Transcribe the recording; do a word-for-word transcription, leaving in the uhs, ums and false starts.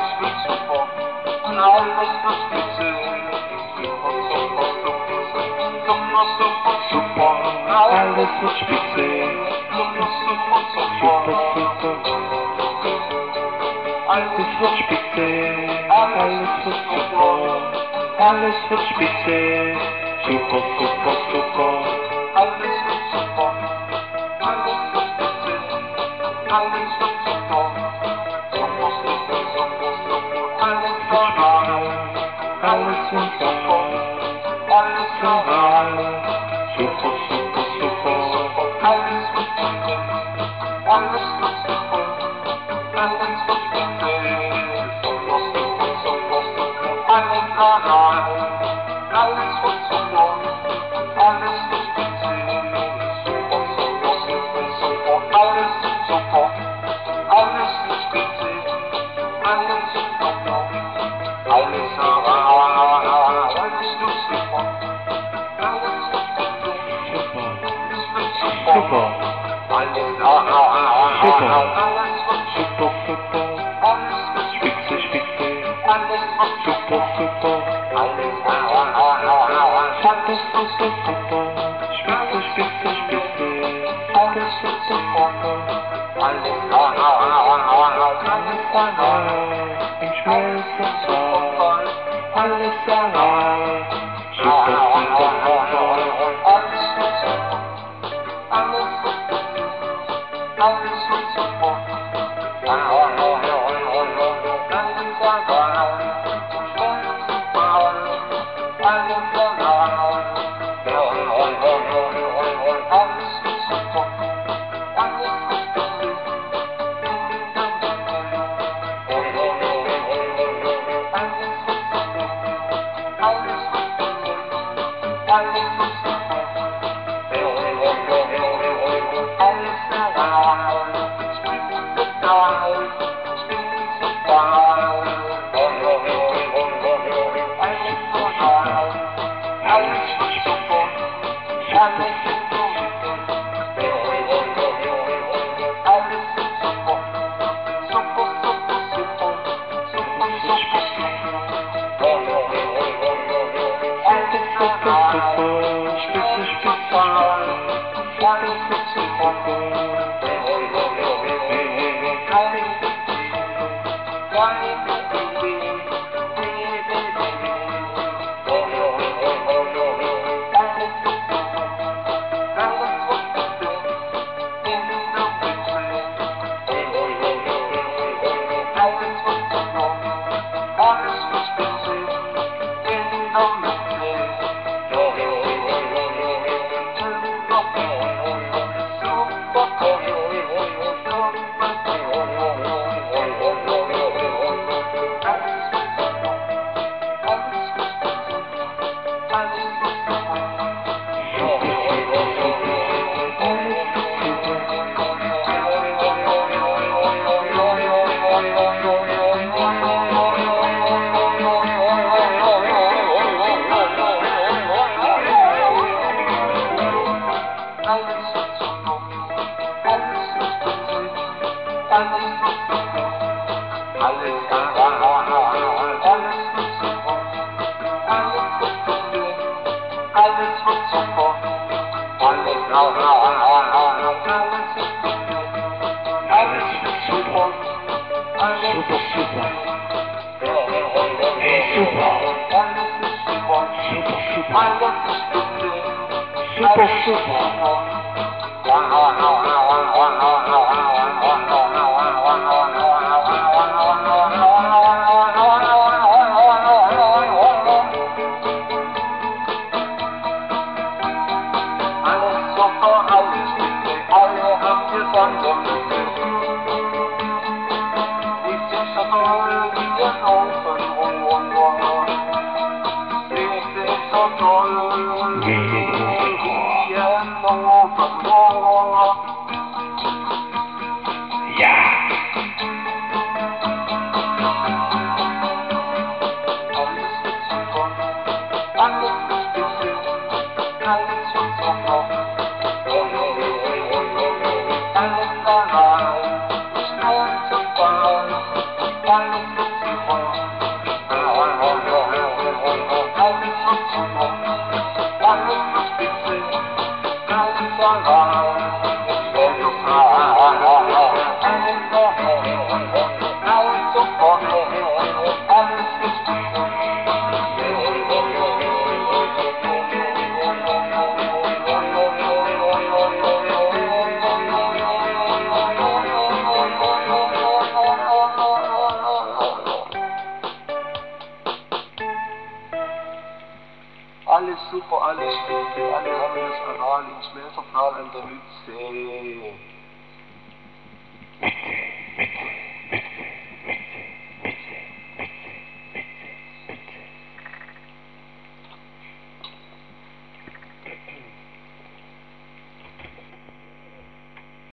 alles wird super und alles wird witzig. Super, super, super, super, super, super, alles wird spitze. Super, super, super, super, alles wird spitze, alles wird super, alles wird spitze. Super, super, super, alles wird super, alles wird spitze, alles wird super. Super, super, super, super, alles wird spitze, alles wird super, alles normal. Super, super, super, alles wird spitze, alles wird super, alles wird spitze. Super, super, super, super, alles normal. Alles wird super, alles wird spitze. Super, super, super, super, alles wird super, alles wird spitze, alles wird super, alles normal. Alles wird super, alles wird spitze, alles wird super, alles normal. Super, Alles wird super, super, alles wird spitze, spitze, alles wird super, super, alles normal. super, super, super, spitze, spitze, spitze, Alles wird super, alles normal. Alles normal. im Schmelzensaal, alles allein, super, super, super, Alles wird super, alles wird super, alles wird super. Alles allein, Schmelzensaal, alles allein. Alles wird super, alles wird spitze, in der Mitte. Alles wird super, alles wird spitze, alles wird super. Alles allein, Spitzensaal, Spitzensaal. Alles normal, alles wird super, alles wird super. Alles wird super, super, super, super, super, super, super. Alles normal, spitze, spitze, alles wird super. Kleine Baby, kleine Baby, Baby, Baby. Alles wird super, alles wird spitze, in der Mitte. Alles wird super, alles wird spitze, in der Mitte. Alles wird super, alles normal. Alles wird spitze, alles wird super, alles super, wird super, hey, super, alles wird super, super, super, alles wird spitze, super, super. Alles super, alles spitze, alle haben gesungen. Ich bin so toll wie ein Ofenrohr. Ich bin so toll wie ein Ofenrohr. Ja, Alles wird super, alles wird spitze, alles wird super. Alles allein, Schnell zum Ball, alles ist super. Alles ist super, alles ist spitze, alles allein. Alles super, alles ist spitze. Alles super, alles spitze, alle haben das Anal im Schmelzertal an der Mütze.